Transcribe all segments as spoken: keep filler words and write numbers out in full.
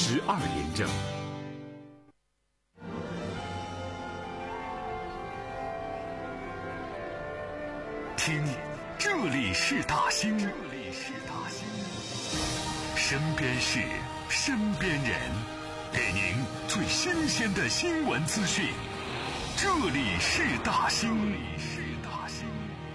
十二点整。 听，这里是大兴，这里是大兴，身边事，身边人，给您最新鲜的新闻资讯。这里是大兴，这里是大兴。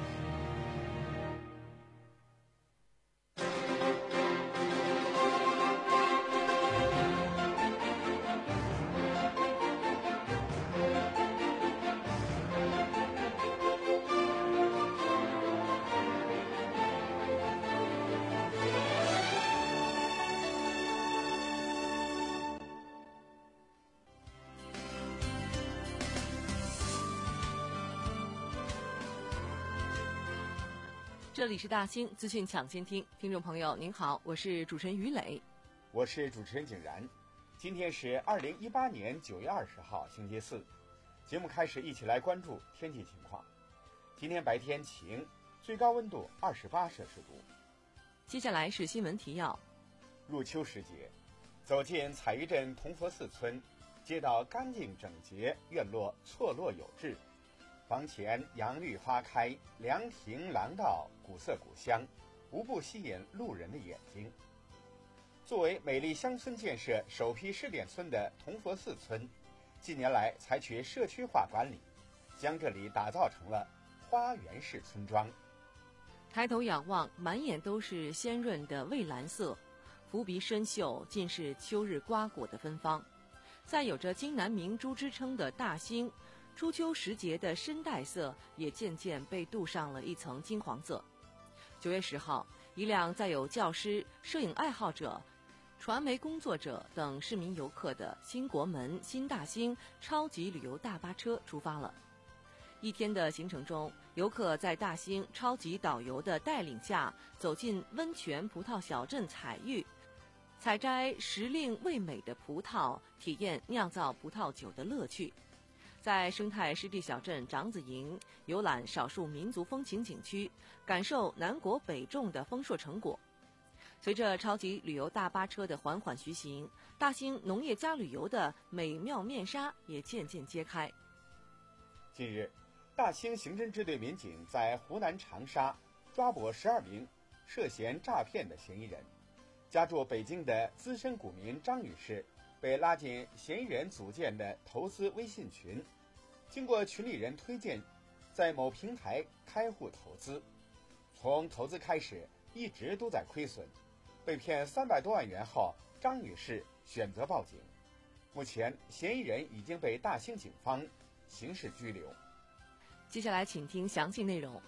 这里是大兴资讯抢先听，听众朋友您好，我是主持人于磊， 我是主持人景然。今天是二零一八年九月二十号，星期四。节目开始，一起来关注天气情况。今天白天晴，最高温度二十八摄氏度。 接下来是新闻提要。 入秋时节，走进采鱼镇同佛寺村，街道干净整洁，院落错落有致。房前杨绿花开，凉亭廊道古色古香，无不吸引路人的眼睛。作为美丽乡村建设首批试点村的同佛寺村，近年来采取社区化管理，将这里打造成了花园式村庄。 抬头仰望，满眼都是鲜润的蔚蓝色，浮鼻深秀，尽是秋日瓜果的芬芳。在有着金南明珠之称的大兴，初秋时节的深黛色也渐渐被镀上了一层金黄色。九月十号，一辆载有教师、摄影爱好者、传媒工作者等市民游客的新国门新大兴超级旅游大巴车出发了。一天的行程中，游客在大兴超级导游的带领下，走进温泉葡萄小镇采玉，采摘时令味美的葡萄，体验酿造葡萄酒的乐趣。在生态湿地小镇长子营游览少数民族风情景区，感受南国北种的丰硕成果。随着超级旅游大巴车的缓缓徐行，大兴农业加旅游的美妙面纱也渐渐揭开。 近日，大兴刑侦支队民警在湖南长沙抓捕十二名涉嫌诈骗的嫌疑人。家住北京的资深股民张女士被拉进嫌疑人组建的投资微信群，经过群里人推荐，在某平台开户投资，从投资开始一直都在亏损，被骗三百多万元后，张女士选择报警。目前嫌疑人已经被大兴警方刑事拘留。 接下来请听详细内容。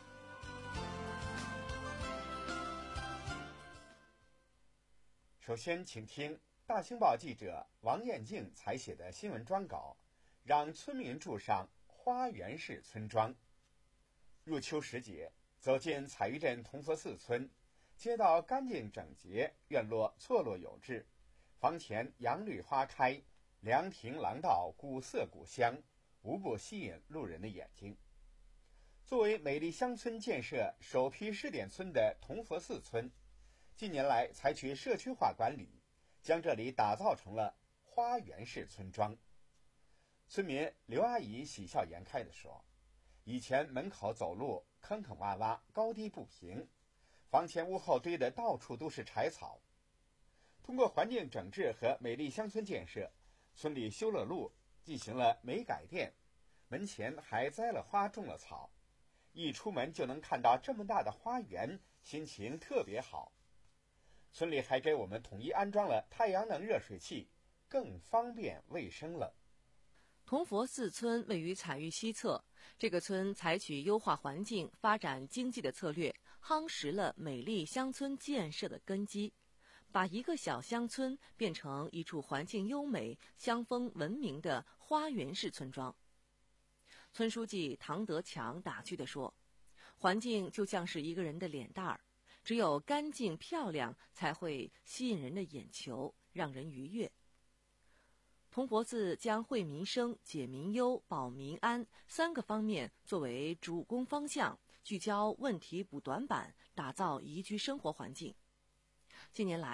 首先请听大兴报记者王艳静采写的新闻专稿，让村民住上花园式村庄。入秋时节，走进采鱼镇同佛寺村，街道干净整洁，院落错落有致，房前杨绿花开，凉亭廊道古色古香，无不吸引路人的眼睛。作为美丽乡村建设首批试点村的同佛寺村，近年来采取社区化管理，将这里打造成了花园式村庄。村民刘阿姨喜笑颜开地说，以前门口走路坑坑洼洼，高低不平，房前屋后堆的到处都是柴草。通过环境整治和美丽乡村建设，村里修了路，进行了煤改电，门前还栽了花，种了草，一出门就能看到这么大的花园，心情特别好。村里还给我们统一安装了太阳能热水器，更方便卫生了。 同佛寺村位于采玉西侧，这个村采取优化环境、发展经济的策略，夯实了美丽乡村建设的根基，把一个小乡村变成一处环境优美、乡风文明的花园式村庄。村书记唐德强打趣地说，环境就像是一个人的脸蛋儿，只有干净漂亮，才会吸引人的眼球，让人愉悦。同佛寺将惠民生、解民忧、保民安三个方面作为主攻方向，聚焦问题补短板，打造宜居生活环境。近年来，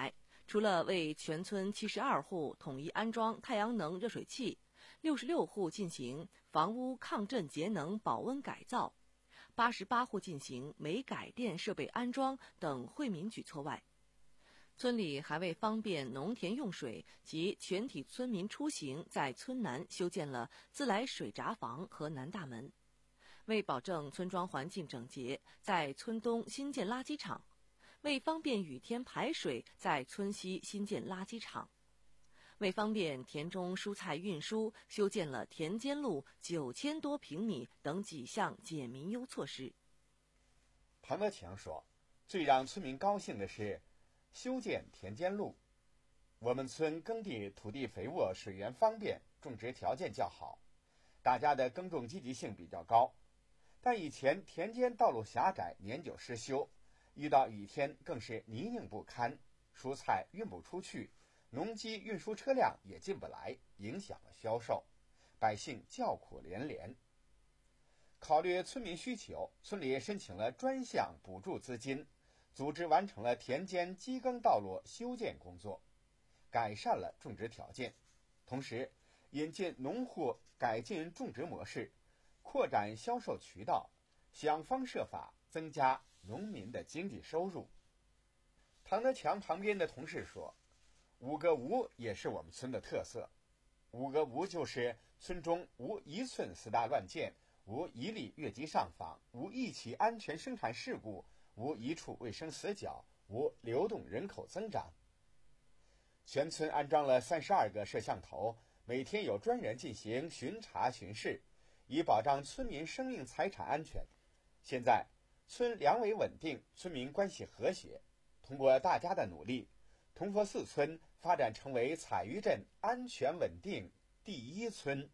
除了为全村七十二户统一安装太阳能热水器，六十六户进行房屋抗震节能保温改造，八十八户进行煤改电设备安装等惠民举措外，村里还为方便农田用水及全体村民出行，在村南修建了自来水闸房和南大门。为保证村庄环境整洁，在村东新建垃圾场；为方便雨天排水，在村西新建垃圾场；为方便田中蔬菜运输，修建了田间路九千多平米等几项简民优措施。 唐德强说，最让村民高兴的是修建田间路。我们村耕地土地肥沃，水源方便，种植条件较好，大家的耕种积极性比较高。但以前田间道路狭窄，年久失修，遇到雨天更是泥泞不堪，蔬菜运不出去，农机运输车辆也进不来，影响了销售，百姓叫苦连连。考虑村民需求，村里申请了专项补助资金，组织完成了田间机耕道路修建工作，改善了种植条件，同时引进农户改进种植模式，扩展销售渠道，想方设法增加农民的经济收入。唐德强旁边的同事说，五个无也是我们村的特色。五个无就是村中无一寸私大乱建，无一例越级上访，无一起安全生产事故，无一处卫生死角，无流动人口增长。全村安装了三十二个摄像头，每天有专人进行巡查巡视，以保障村民生命财产安全。现在村粮维稳定，村民关系和谐。通过大家的努力，铜佛寺村发展成为采鱼镇安全稳定第一村。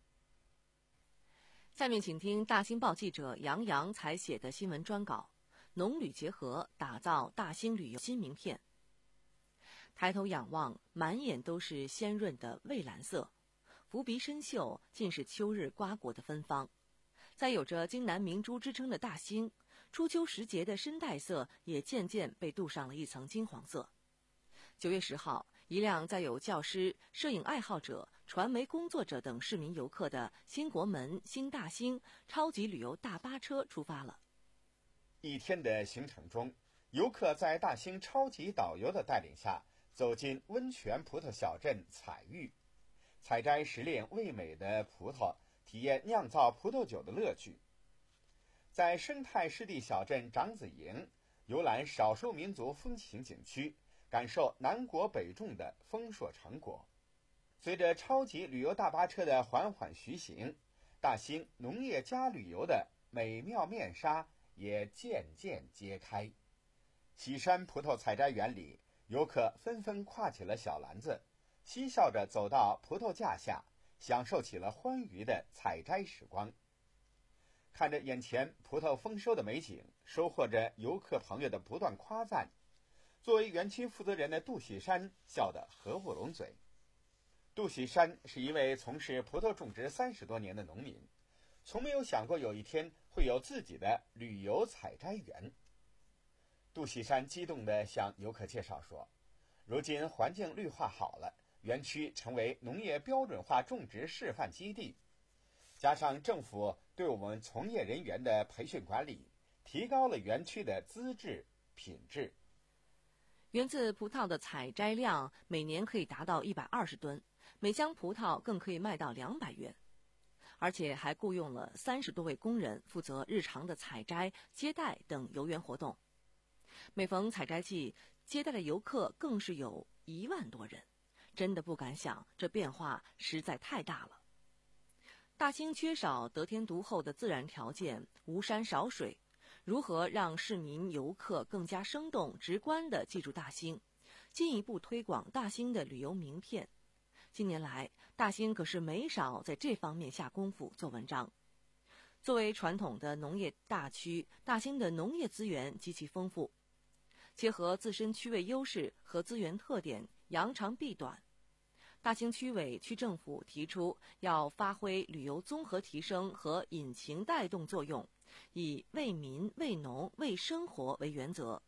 下面请听大兴报记者杨洋采写的新闻专稿：农旅结合，打造大兴旅游新名片。抬头仰望，满眼都是鲜润的蔚蓝色，浮鼻深嗅，尽是秋日瓜果的芬芳。在有着京南明珠之称的大兴，初秋时节的深黛色也渐渐被镀上了一层金黄色。九月十号，一辆载有教师、摄影爱好者、传媒工作者等市民游客的新国门新大兴超级旅游大巴车出发了。 一天的行程中，游客在大兴超级导游的带领下，走进温泉葡萄小镇采玉，采摘时令味美的葡萄，体验酿造葡萄酒的乐趣。在生态湿地小镇长子营，游览少数民族风情景区，感受南国北种的丰硕成果。随着超级旅游大巴车的缓缓徐行，大兴农业加旅游的美妙面纱也渐渐揭开。喜山葡萄采摘园里，游客纷纷挎起了小篮子，嬉笑着走到葡萄架下，享受起了欢愉的采摘时光。看着眼前葡萄丰收的美景，收获着游客朋友的不断夸赞，作为园区负责人的杜喜山笑得合不拢嘴。杜喜山是一位从事葡萄种植三十多年的农民，从没有想过有一天会有自己的旅游采摘园。杜喜山激动地向游客介绍说，如今环境绿化好了，园区成为农业标准化种植示范基地，加上政府对我们从业人员的培训管理，提高了园区的资质品质。 源自葡萄的采摘量每年可以达到一百二十吨，每箱葡萄更可以卖到两百元，而且还雇佣了三十多位工人负责日常的采摘、接待等游园活动。每逢采摘季，接待的游客更是有一万多人，真的不敢想，这变化实在太大了。大兴缺少得天独厚的自然条件，无山少水，如何让市民游客更加生动直观地记住大兴，进一步推广大兴的旅游名片？近年来，大兴可是没少在这方面下功夫做文章。作为传统的农业大区，大兴的农业资源极其丰富，结合自身区位优势和资源特点，扬长避短。大兴区委区政府提出要发挥旅游综合提升和引擎带动作用，以为民、为农、为生活为原则，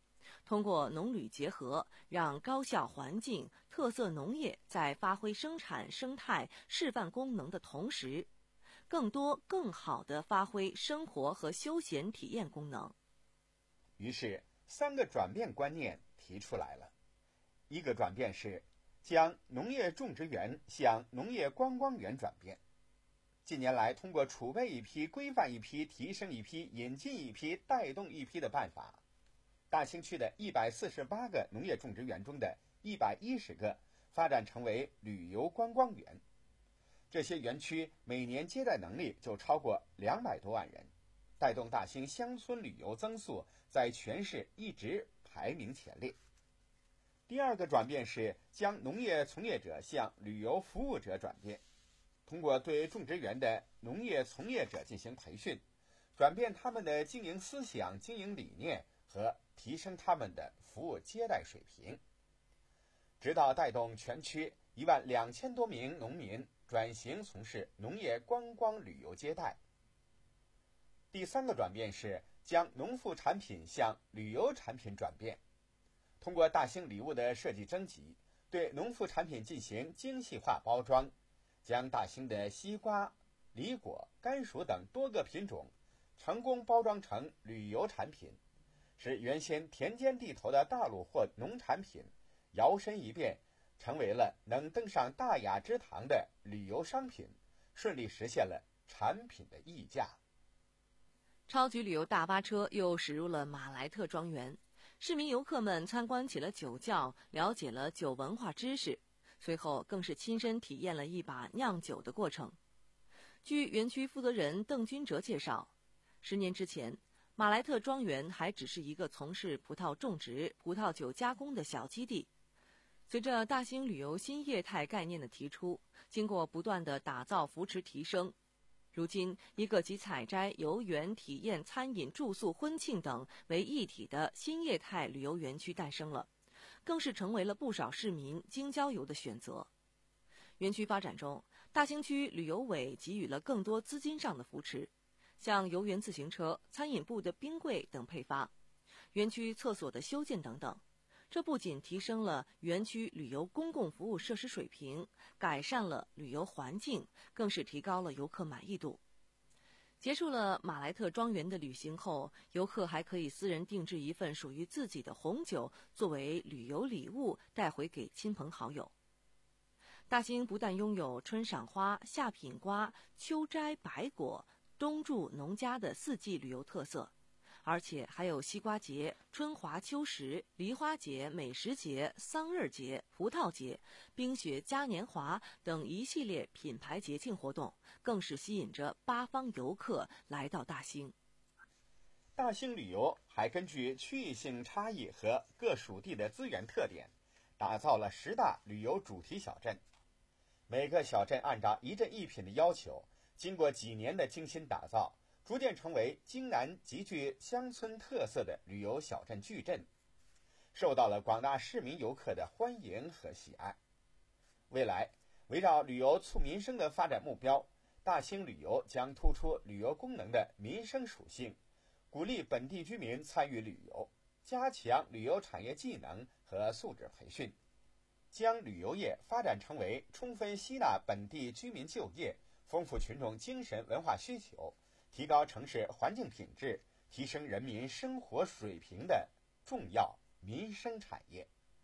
通过农旅结合，让高效环境特色农业在发挥生产生态示范功能的同时，更多更好地发挥生活和休闲体验功能。 于是三个转变观念提出来了。一个转变是将农业种植园向农业观光园转变。近年来，通过储备一批、规范一批、提升一批、引进一批、带动一批的办法，大兴区的一百四十八个农业种植园中的一百一十个发展成为旅游观光园。这些园区每年接待能力就超过两百多万人，带动大兴乡村旅游增速在全市一直排名前列。第二个转变是将农业从业者向旅游服务者转变，通过对种植园的农业从业者进行培训，转变他们的经营思想、经营理念和提升他们的服务接待水平，直到带动全区一万两千多名农民转型从事农业观光旅游接待。第三个转变是将农副产品向旅游产品转变，通过大兴礼物的设计征集，对农副产品进行精细化包装，将大兴的西瓜、梨果、甘薯等多个品种成功包装成旅游产品，使原先田间地头的大陆货农产品摇身一变，成为了能登上大雅之堂的旅游商品，顺利实现了产品的溢价。 超级旅游大巴车又驶入了马来特庄园，市民游客们参观起了酒窖，了解了酒文化知识，随后更是亲身体验了一把酿酒的过程。据园区负责人邓君哲介绍，十年之前，马来特庄园还只是一个从事葡萄种植、葡萄酒加工的小基地。随着大兴旅游新业态概念的提出，经过不断的打造、扶持、提升，如今一个集采摘、游园、体验、餐饮、住宿、婚庆等为一体的新业态旅游园区诞生了，更是成为了不少市民京郊游的选择。园区发展中，大兴区旅游委给予了更多资金上的扶持，像游园自行车、餐饮部的冰柜等配发，园区厕所的修建等等。这不仅提升了园区旅游公共服务设施水平，改善了旅游环境，更是提高了游客满意度。结束了马来特庄园的旅行后，游客还可以私人定制一份属于自己的红酒，作为旅游礼物带回给亲朋好友。大兴不但拥有春赏花、夏品瓜、秋摘白果、冬住农家的四季旅游特色，而且还有西瓜节、春华秋实、梨花节、美食节、桑葚节、葡萄节、冰雪嘉年华等一系列品牌节庆活动，更是吸引着八方游客来到大兴。 大兴旅游还根据区域性差异和各属地的资源特点，打造了十大旅游主题小镇。每个小镇按照一镇一品的要求，经过几年的精心打造，逐渐成为京南极具乡村特色的旅游小镇矩阵，受到了广大市民游客的欢迎和喜爱。未来，围绕旅游促民生的发展目标，大兴旅游将突出旅游功能的民生属性，鼓励本地居民参与旅游，加强旅游产业技能和素质培训，将旅游业发展成为充分吸纳本地居民就业、丰富群众精神文化需求、提高城市环境品质、提升人民生活水平的重要民生产业。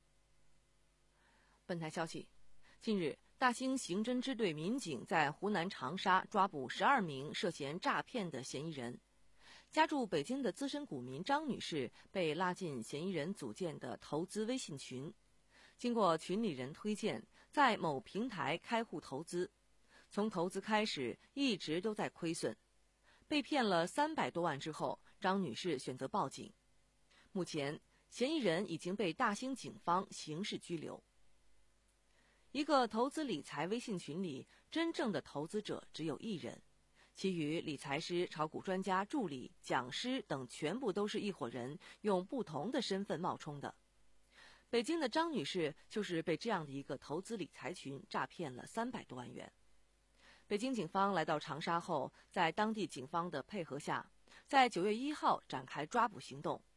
本台消息，近日，大兴刑侦支队民警在湖南长沙抓捕十二名涉嫌诈骗的嫌疑人。家住北京的资深股民张女士被拉进嫌疑人组建的投资微信群，经过群里人推荐，在某平台开户投资，从投资开始一直都在亏损。被骗了三百多万之后，张女士选择报警。目前，嫌疑人已经被大兴警方刑事拘留。一个投资理财微信群里，真正的投资者只有一人，其余理财师、炒股专家、助理、讲师等全部都是一伙人，用不同的身份冒充的。北京的张女士就是被这样的一个投资理财群诈骗了三百多万元。北京警方来到长沙后，在当地警方的配合下，在九月一号展开抓捕行动。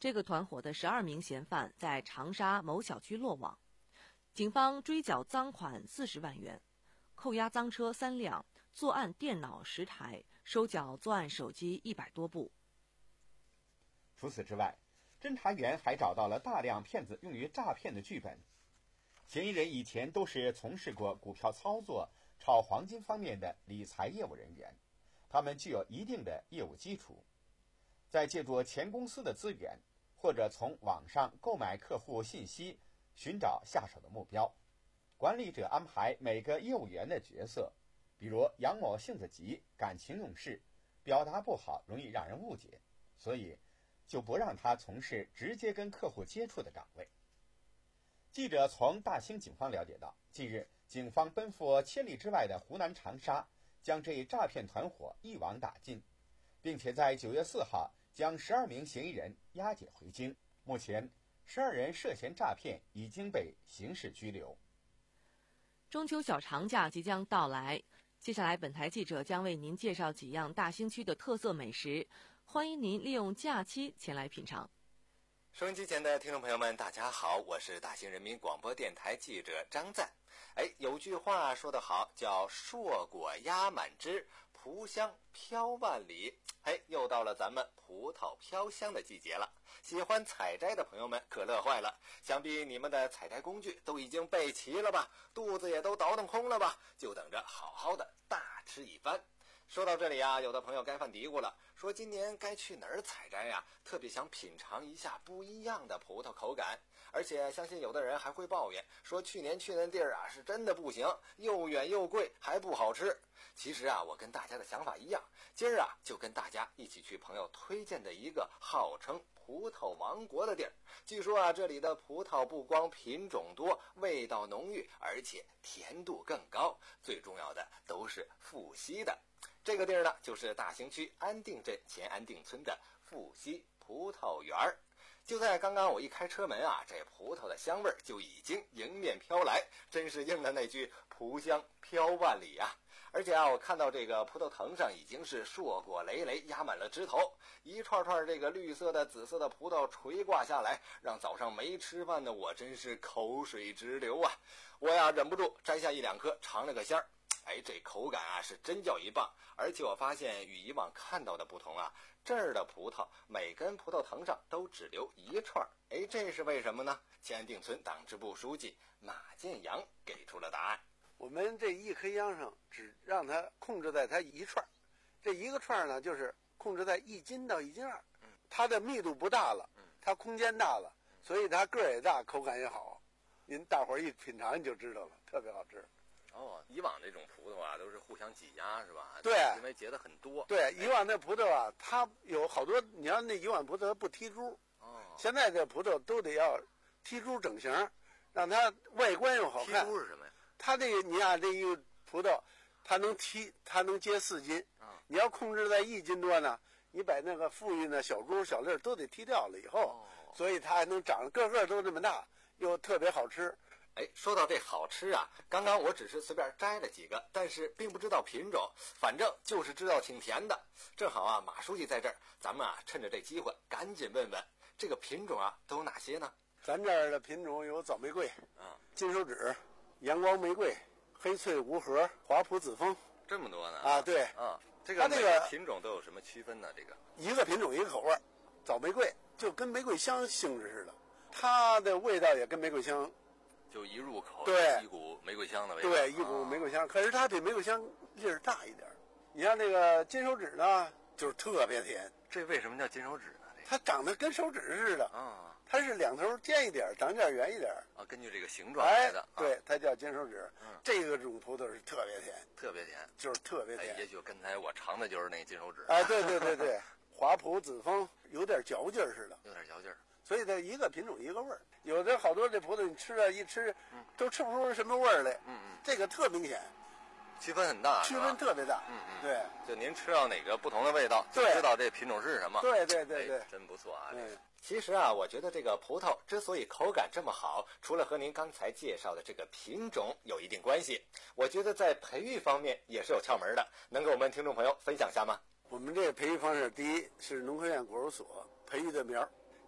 这个团伙的十二名嫌犯在长沙某小区落网，警方追缴赃款四十万元，扣押赃车三辆，作案电脑十台，收缴作案手机一百多部。 除此之外，侦查员还找到了大量骗子用于诈骗的剧本。嫌疑人以前都是从事过股票操作、炒黄金方面的理财业务人员，他们具有一定的业务基础。在借助前公司的资源，或者从网上购买客户信息，寻找下手的目标。管理者安排每个业务员的角色，比如杨某性子急、感情用事，表达不好，容易让人误解，所以就不让他从事直接跟客户接触的岗位。记者从大兴警方了解到，近日警方奔赴千里之外的湖南长沙，将这一诈骗团伙一网打尽，并且在九月四号将十二名嫌疑人押解回京。目前十二人涉嫌诈骗已经被刑事拘留。 中秋小长假即将到来，接下来本台记者将为您介绍几样大兴区的特色美食，欢迎您利用假期前来品尝。 收音机前的听众朋友们，大家好，我是大兴人民广播电台记者张赞。哎，有句话说得好，叫硕果压满枝，蒲香飘万里。哎，又到了咱们葡萄飘香的季节了，喜欢采摘的朋友们可乐坏了，想必你们的采摘工具都已经备齐了吧，肚子也都倒腾空了吧，就等着好好的大吃一番。说到这里啊，有的朋友该犯嘀咕了，说今年该去哪儿采摘呀？特别想品尝一下不一样的葡萄口感，而且相信有的人还会抱怨，说去年去那地儿啊是真的不行，又远又贵，还不好吃。其实啊，我跟大家的想法一样，今儿啊就跟大家一起去朋友推荐的一个号称葡萄王国的地儿。据说啊，这里的葡萄不光品种多，味道浓郁，而且甜度更高，最重要的都是富硒的。这个地儿呢，就是大兴区安定镇前安定村的富硒葡萄园儿。就在刚刚我一开车门啊，这葡萄的香味就已经迎面飘来，真是应了那句蒲香飘万里啊。而且啊，我看到这个葡萄藤上已经是硕果累累，压满了枝头，一串串这个绿色的、紫色的葡萄垂挂下来，让早上没吃饭的我真是口水直流啊！我呀忍不住摘下一两颗尝了个鲜儿。哎，这口感啊是真叫一棒，而且我发现与以往看到的不同啊，这儿的葡萄每根葡萄藤上都只留一串，哎，这是为什么呢？前安定村党支部书记马建阳给出了答案。 我们这一颗秧上只让它控制在它一串，这一个串呢就是控制在一斤到一斤二，它的密度不大了，它空间大了，所以它个儿也大，口感也好。您大伙儿一品尝你就知道了，特别好吃。 哦，以往这种葡萄啊都是互相挤压是吧？ 对， 因为结的很多。 对，以往那葡萄啊，它有好多，你要那以往葡萄它不剔珠， 哦， 现在这葡萄都得要剔珠整形，让它外观又好看。 剔珠是什么呀？ 它这个你看这一个葡萄，它能剔，它能结四斤。 啊， 你要控制在一斤多呢，你把那个富裕的小珠小粒都得剔掉了以后， 哦， 所以它还能长个个都这么大，又特别好吃。 哎，说到这好吃啊，刚刚我只是随便摘了几个，但是并不知道品种，反正就是知道挺甜的。正好啊，马书记在这儿，咱们啊趁着这机会赶紧问问这个品种啊都有哪些呢？ 咱这儿的品种有枣玫瑰、 啊， 金手指、阳光玫瑰、黑翠无核、华普紫枫， 这么多呢？ 啊，对， 啊，这个它这个每个品种都有什么区分呢？这个一个品种一个口味，枣玫瑰就跟玫瑰香性质似的，它的味道也跟玫瑰香。 就一入口， 对， 一股玫瑰香的味道， 对，一股玫瑰香。可是它比玫瑰香粒儿大一点。你像那个金手指呢，就是特别甜。 这为什么叫金手指呢？这它长得跟手指似的啊， 它是两头尖一点，长点圆一点啊，根据这个形状来的。 哎，对，它叫金手指。 嗯， 这个种葡萄是特别甜， 特别甜， 就是特别甜。 哎，也许刚才我尝的就是那个金手指。 哎，对对对对，华普紫枫有点嚼劲儿似的， 有点嚼劲儿。 所以它一个品种一个味儿。有的好多这葡萄你吃了一吃，都吃不出什么味儿来。 嗯嗯， 这个特明显， 区分很大， 区分特别大。 嗯嗯， 对， 就您吃到哪个不同的味道，就对， 知道这品种是什么。 对对对对， 哎，真不错啊。 嗯， 其实啊，我觉得这个葡萄之所以口感这么好，除了和您刚才介绍的这个品种有一定关系，我觉得在培育方面也是有窍门的，能给我们听众朋友分享下吗？ 我们这个培育方式，第一是农科院果蔬所培育的苗，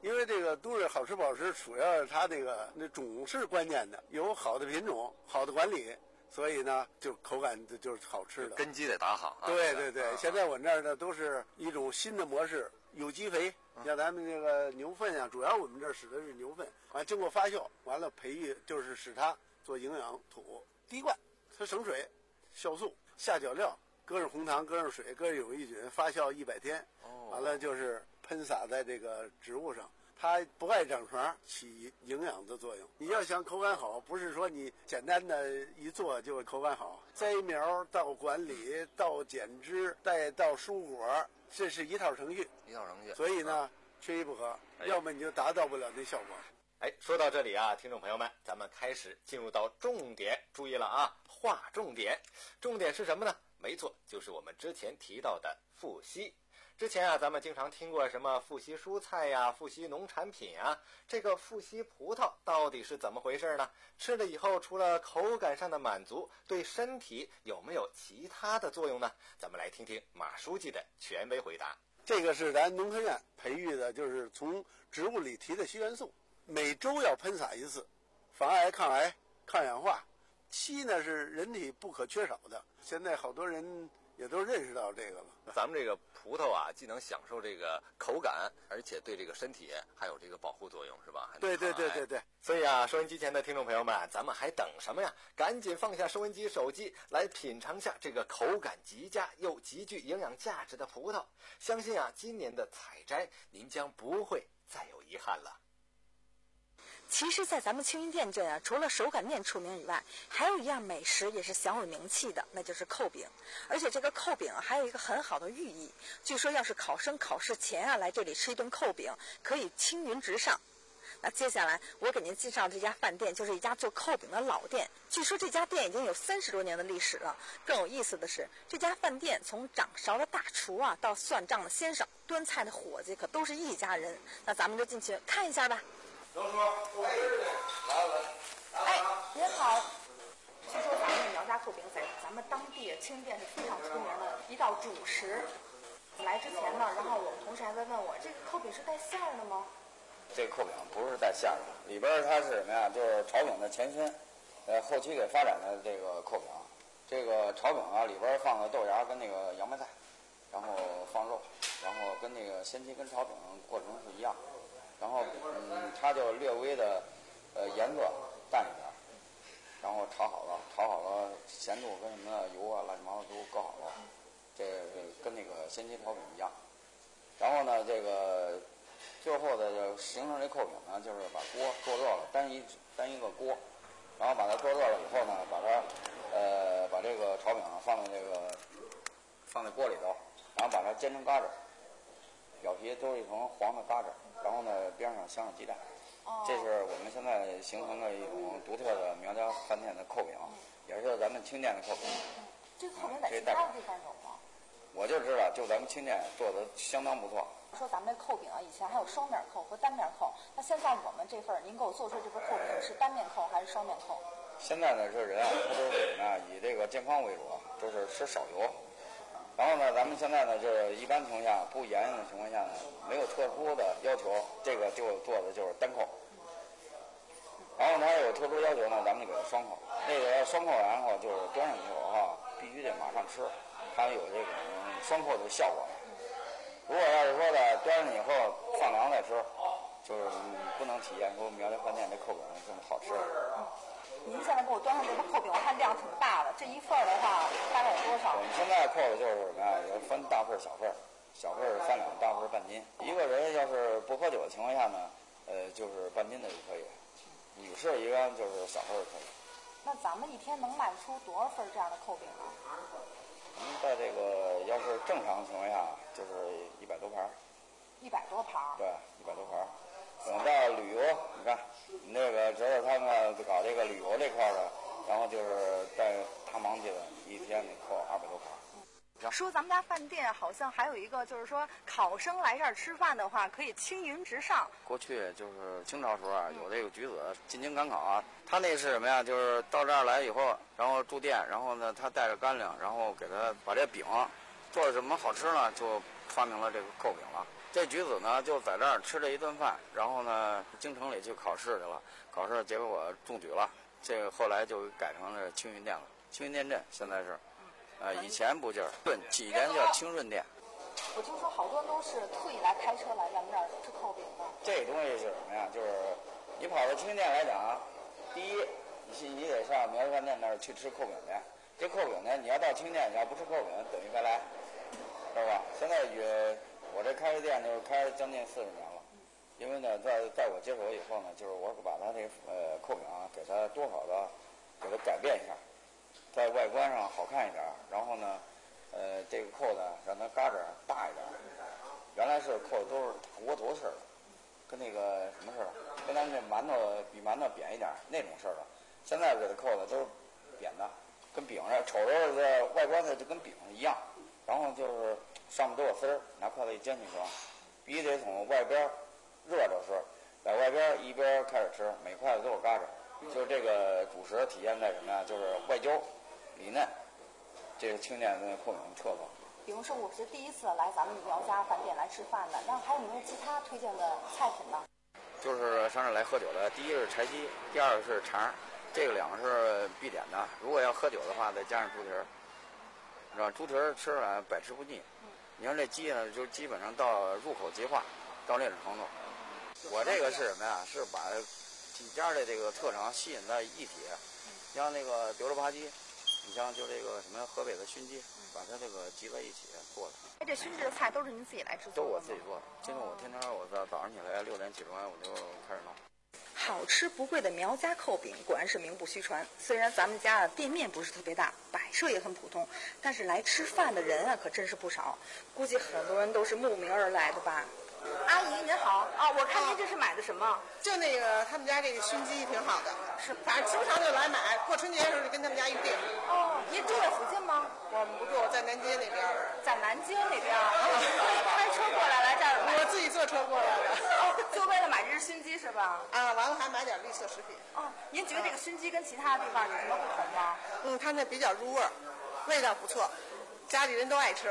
因为这个都市好吃不好吃，主要是它那个那种是关键的，有好的品种，好的管理，所以呢，就口感就是好吃的。 根基得打好啊。 对对对， 啊、 现在我这儿呢都是一种新的模式，有机肥，像咱们这个牛粪啊，主要我们这儿使的是牛粪，完经过发酵，完了培育就是使它做营养土，滴灌，它省水，酵素，下脚料，搁上红糖，搁上水，搁上有益菌，发酵一百天，完了就是喷洒在这个植物上。它不爱长虫，起营养的作用。你要想口感好，不是说你简单的一做就口感好。栽苗到管理到剪枝，再到蔬果，这是一套程序。 一套程序。 所以呢，缺一不可， 哎、 要么你就达到不了那效果。 哎，说到这里啊，听众朋友们，咱们开始进入到重点，注意了啊，划重点。重点是什么呢？没错，就是我们之前提到的富硒。之前啊，咱们经常听过什么富硒蔬菜呀、富硒农产品啊，这个富硒葡萄到底是怎么回事呢？吃了以后，除了口感上的满足，对身体有没有其他的作用呢？咱们来听听马书记的权威回答。 这个是咱农科院培育的，就是从植物里提的硒元素，每周要喷洒一次，防癌、抗癌、抗氧化。硒呢是人体不可缺少的，现在好多人也都认识到这个了。 咱们这个葡萄啊，既能享受这个口感，而且对这个身体还有这个保护作用，是吧？ 对对对对对。 所以啊，收音机前的听众朋友们，咱们还等什么呀？赶紧放下收音机、手机，来品尝下这个口感极佳又极具营养价值的葡萄。相信啊，今年的采摘您将不会再有遗憾了。 其实，在咱们青云店这呀，除了手擀面出名以外，还有一样美食也是小有名气的，那就是扣饼。而且这个扣饼还有一个很好的寓意，据说要是考生考试前啊来这里吃一顿扣饼，可以青云直上。那接下来我给您介绍这家饭店，就是一家做扣饼的老店。据说这家店已经有三十多年的历史了。更有意思的是，这家饭店从掌勺的大厨啊，到算账的先生、端菜的伙计，可都是一家人。那咱们就进去看一下吧。 刘叔，哎，来来， 哎，您好。据说咱们苗家扣饼在咱们当地青云店是非常出名的一道主食。来之前呢，然后我们同事还在问我，这个扣饼是带馅儿的吗？ 这个扣饼不是带馅儿的，里边它是什么呀？就是炒饼的前身，呃，后期给发展的这个扣饼。这个炒饼啊，里边放了豆芽跟那个洋白菜，然后放肉，然后跟那个先期跟炒饼过程是一样。然后嗯，它就略微的呃颜色淡一点，然后炒好了，炒好了咸度跟什么油啊乱七八糟都搁好了，这跟那个先期炒饼一样。然后呢，这个最后的形成这扣饼呢，就是把锅做热了，单一单一个锅，然后把它做热了以后呢，把它呃把这个炒饼放在这个放在锅里头，然后把它煎成嘎吱，表皮都是一层黄的嘎吱。然后呢，边上镶上鸡蛋，这是我们现在形成的一种独特的苗家饭店的扣饼，也是咱们青店的扣饼。 这个扣饼在其他的地方有吗？ 我就知道，就咱们青店做的相当不错。 说咱们这扣饼啊，以前还有双面扣和单面扣，那现在我们这份您给我做出这份扣饼是单面扣还是双面扣？ 现在呢，这人啊，他都是什么呀？以这个健康为主，都是吃少油。然后呢，咱们现在呢，就是一般情况下不严严的情况下呢，没有特殊的要求，这个就做的就是单扣。然后它有特殊要求呢，咱们就给它双扣。那个双扣然后就是端上去以后哈，必须得马上吃，它有这种双扣的效果。如果要是说的端上去以后放凉再吃，就是不能体现出苗家饭店这扣饼这么好吃。 您现在给我端上这个扣饼，我看量挺大的，这一份儿的话大概有多少？ 我们现在扣的就是什么呀？有分大份、小份，小份三两，大份半斤。一个人要是不喝酒的情况下呢，呃，就是半斤的就可以。女士一般就是小份可以。 那咱们一天能卖出多少份这样的扣饼啊？ 我们在这个要是正常情况下，就是一百多盘。 一百多盘？ 对，一百多盘。等到旅游，你看，那个侄儿他们搞这个旅游这块的，然后就是带他忙去了，一天得扣二百多盘。 说咱们家饭店好像还有一个，就是说考生来这儿吃饭的话，可以青云直上。 过去就是清朝时候啊，有这个举子进京赶考啊，他那是什么呀？就是到这儿来以后，然后住店，然后呢，他带着干粮，然后给他把这饼做的什么好吃呢，就发明了这个扣饼了。 这举子呢就在这儿吃了一顿饭，然后呢京城里去考试去了，考试结果我中举了，这个后来就改成了青云店了，青云店镇现在是，呃以前不就是润，以前叫清润店。 我听说好多人都是特意来开车来咱们这儿吃扣饼的。 这东西是什么呀？就是你跑到青云店来讲啊，第一，你你得上苗家饭店那儿去吃扣饼去。这扣饼呢，你要到青云店你要不吃扣饼，等于白来，知道吧？现在也我这开的店就是开将近四十年了，因为呢，在在我接手以后呢，就是我把它这呃扣饼啊，给它多少的给它改变一下，在外观上好看一点，然后呢。呃，这个扣呢，让它嘎子大一点。原来是扣的都是大窝头似的，跟那个什么似的，跟咱这馒头比馒头扁一点那种似的。现在给它扣的都是扁的，跟饼似的，瞅着这外观呢就跟饼一样。然后就是上面都有丝儿，拿筷子一煎进去，必须得从外边热着吃，在外边一边开始吃，每筷子都有嘎子。就这个主食体现在什么呀？就是外焦里嫩。这个青店的扣饼特色。 比如说，我是第一次来咱们苗家饭店来吃饭的，然后还有没有其他推荐的菜品呢？ 就是上这来喝酒的，第一个是柴鸡，第二个是肠，这个两个是必点的。如果要喝酒的话，再加上猪蹄儿，是吧？猪蹄儿吃了百吃不腻。嗯、你看这鸡呢，就基本上到入口即化，到那种程度。我这个是什么呀？是把几家的这个特长吸引在一体，像那个德州扒鸡。你像就这个什么河北的熏鸡，把它这个集在一起做的。 哎，这熏制的菜都是您自己来制作的？ 都我自己做的。今天我天天我早早上起来六点起床，我就开始弄。 好吃不贵的苗家扣饼果然是名不虚传。虽然咱们家的店面不是特别大，摆设也很普通，但是来吃饭的人啊可真是不少。估计很多人都是慕名而来的吧。阿姨您好啊，我看您这是买的什么？ 就那个他们家这个熏鸡挺好的， 是， 反正经常就来买，过春节的时候就跟他们家一订。 哦，您住在附近吗？ 我们不住，在南街那边。 在南京那边啊？开车过来来这儿买？ 我自己坐车过来的。 哦，就为了买这只熏鸡是吧？ 啊，完了还买点绿色食品。 哦，您觉得这个熏鸡跟其他地方有什么不同吗？ 嗯，它那比较入味儿，味道不错，家里人都爱吃。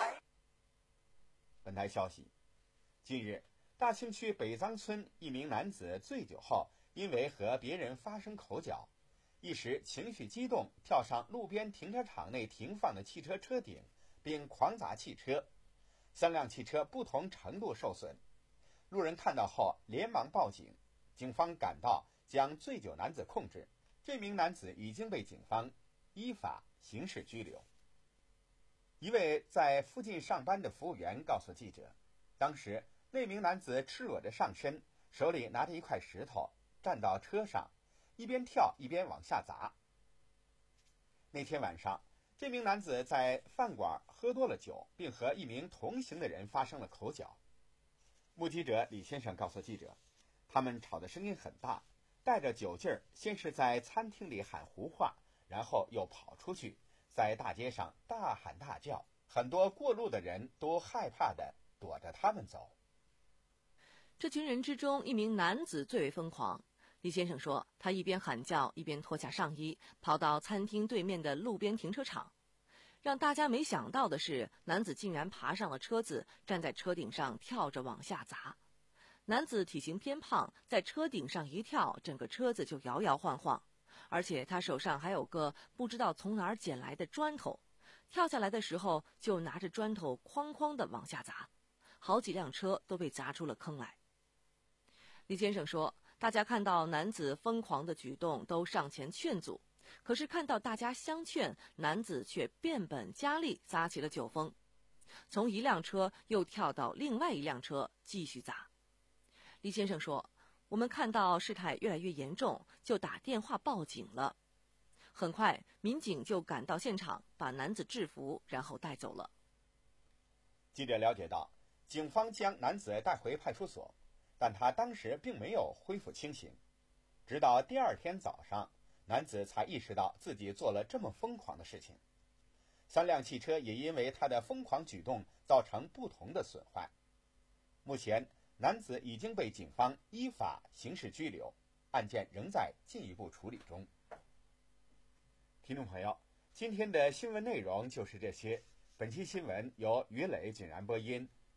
本台消息。近日，大兴区北藏村一名男子醉酒后，因为和别人发生口角，一时情绪激动，跳上路边停车场内停放的汽车车顶，并狂砸汽车，三辆汽车不同程度受损。路人看到后连忙报警，警方赶到将醉酒男子控制，这名男子已经被警方依法刑事拘留。一位在附近上班的服务员告诉记者，当时那名男子赤裸着上身，手里拿着一块石头，站到车上，一边跳一边往下砸。那天晚上，这名男子在饭馆喝多了酒，并和一名同行的人发生了口角。目击者李先生告诉记者，他们吵的声音很大，带着酒劲儿，先是在餐厅里喊胡话，然后又跑出去，在大街上大喊大叫，很多过路的人都害怕地躲着他们走。 这群人之中，一名男子最为疯狂。李先生说，他一边喊叫，一边脱下上衣，跑到餐厅对面的路边停车场。让大家没想到的是，男子竟然爬上了车子，站在车顶上跳着往下砸。男子体型偏胖，在车顶上一跳，整个车子就摇摇晃晃，而且他手上还有个不知道从哪儿捡来的砖头，跳下来的时候就拿着砖头哐哐地往下砸，好几辆车都被砸出了坑来。李先生说，大家看到男子疯狂的举动都上前劝阻，可是看到大家相劝，男子却变本加厉撒起了酒疯，从一辆车又跳到另外一辆车继续砸。李先生说，我们看到事态越来越严重，就打电话报警了。很快民警就赶到现场，把男子制服，然后带走了。 记者了解到，警方将男子带回派出所，但他当时并没有恢复清醒，直到第二天早上，男子才意识到自己做了这么疯狂的事情。三辆汽车也因为他的疯狂举动造成不同的损坏。目前男子已经被警方依法刑事拘留，案件仍在进一步处理中。听众朋友，今天的新闻内容就是这些。本期新闻由于磊、景然播音。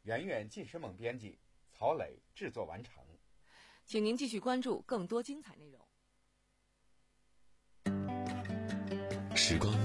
圆圆近视梦编辑，曹磊制作完成。 请您继续关注更多精彩内容。 时光